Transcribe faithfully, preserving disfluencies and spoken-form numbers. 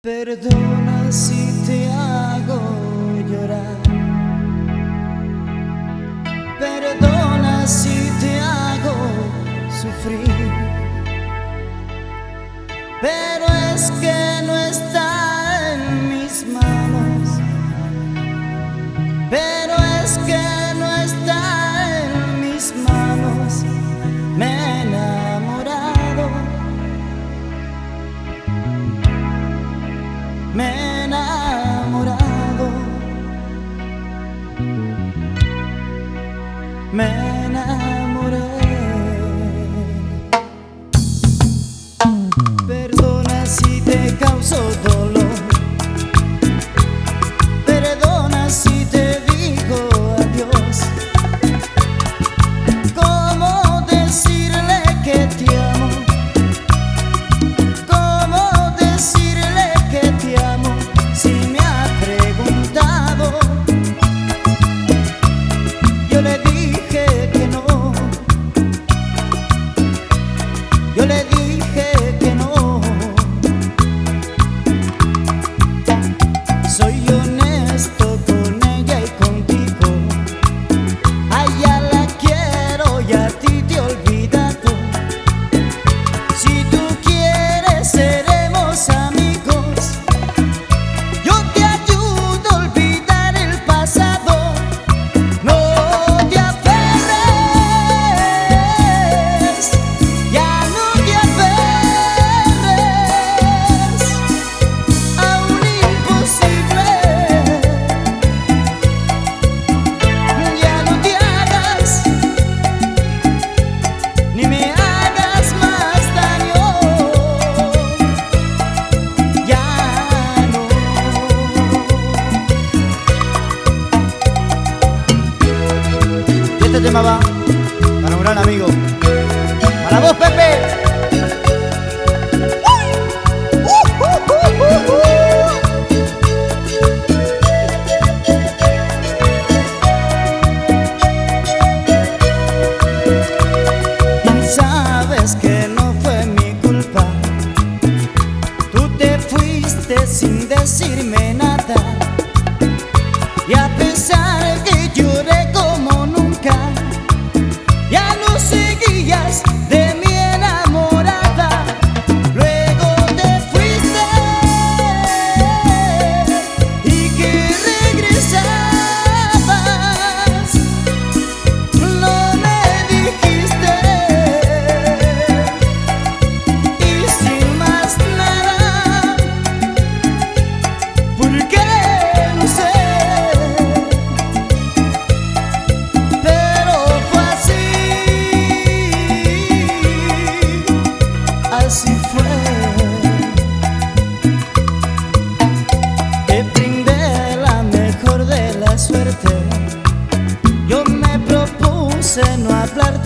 Perdona si te hago llorar, perdona si te hago sufrir, pero es que no está en mis manos, pero es que no está en mis manos. Me he enamorado, me he enamorado, me enamoré. Perdona si te causo dolor, perdona si te digo adiós. ¿Cómo decirle que te amo? ¿Cómo decirle que te amo si me ha preguntado? Yo le dije que no, yo le dije que no. Soy honesto con ella y contigo, a ella la quiero y a ti te he olvidado. Si tú quieres seremos amigos, yo te ayudo a olvidar el pasado. No te aferres, ya no te aferres a un imposible. Ya no te hagas, ni me hagas más daño. Ya no. Y este tema va para un gran amigo, para vos, Pepe. Sabes que no fue mi culpa, tú te fuiste sin decirme nada, y a pesar que lloré como nunca, ya no seguías de mi enamorada. Luego te fuiste y que regresabas, no me dijiste. Y sin más nada, ¿por qué? No sé, pero fue así, así fue. Te brindé la mejor de la suerte, yo me propuse no hablar